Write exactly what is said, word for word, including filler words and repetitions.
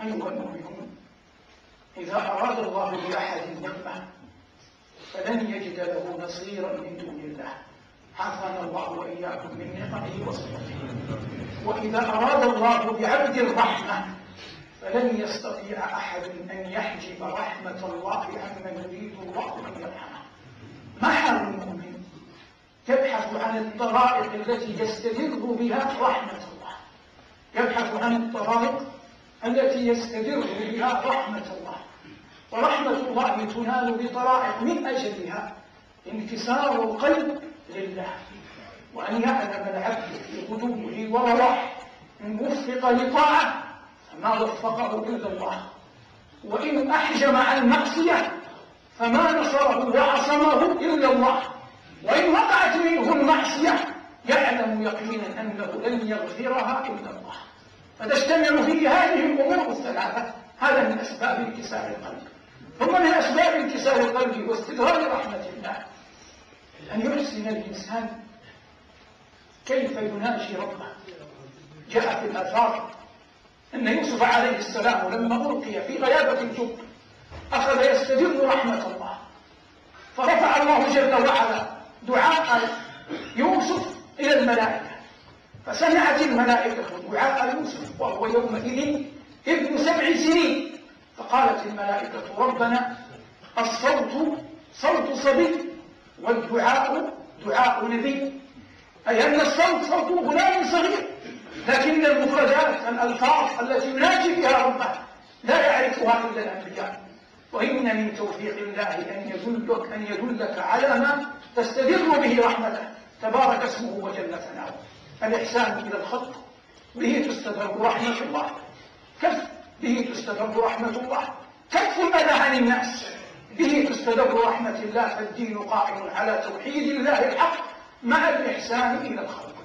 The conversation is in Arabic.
أيها المؤمنون، إذا أراد الله بأحد نعمة فلن يجد له نصيرا من دون الله، عافانا الله وإياكم من نعمه وصفته. وإذا أراد الله بعبد الرحمة فلن يستطيع أحد أن يحجب رحمة الله عمن يريد الله أن يرحمه. ما حال المؤمن؟ يبحث عن الطرائق التي يستدر بها رحمة الله، يبحث عن الطرائق التي يستدر بها رحمة الله. ورحمة الله تنال بطرائق من أجلها انكسار القلب لله، وأن يعلم العبد في غدوه ورواحه إن وفق لطاعة فما وفقه إلا الله، وإن أحجم عن معصية فما نصره وعصمه إلا الله، وإن وقعت منه المعصية يعلم يقينا أنه لن يغفرها إلا الله. فتجتمع فيه هذه الأمور الثلاثة. هذا من أسباب انكسار القلب. ثم من أسباب انكسار القلب واستدراج رحمة الله أن يحسن الإنسان كيف يناجي ربه. جاء في الآثار أن يوسف عليه السلام لما ألقي في غيابة الجب أخذ يستدر رحمة الله، فرفع الله جل وعلا دعاء يوسف إلى الملائكة، فسمعت الملائكة دعاء يوسف وهو يومئذ ابن سبع سنين، فقالت الملائكة ربنا الصوت صوت صبي والدعاء دعاء نبي، أي أن الصوت صوت غلام صغير، لكن المفردات الألفاظ التي يناجي بها ربه لا يعرفها إلا الأنبياء. وإن من توفيق الله أن يدلك أن يدلك على ما تستدر به رحمته تبارك اسمه وجل ثناؤه. الإحسان إلى الخلق به تستدر رحمة الله، كف به تستدر رحمة الله، كف الأذى عن الناس به تستدر رحمة الله. فالدين قائم على توحيد الله الحق مع الإحسان إلى الخلق.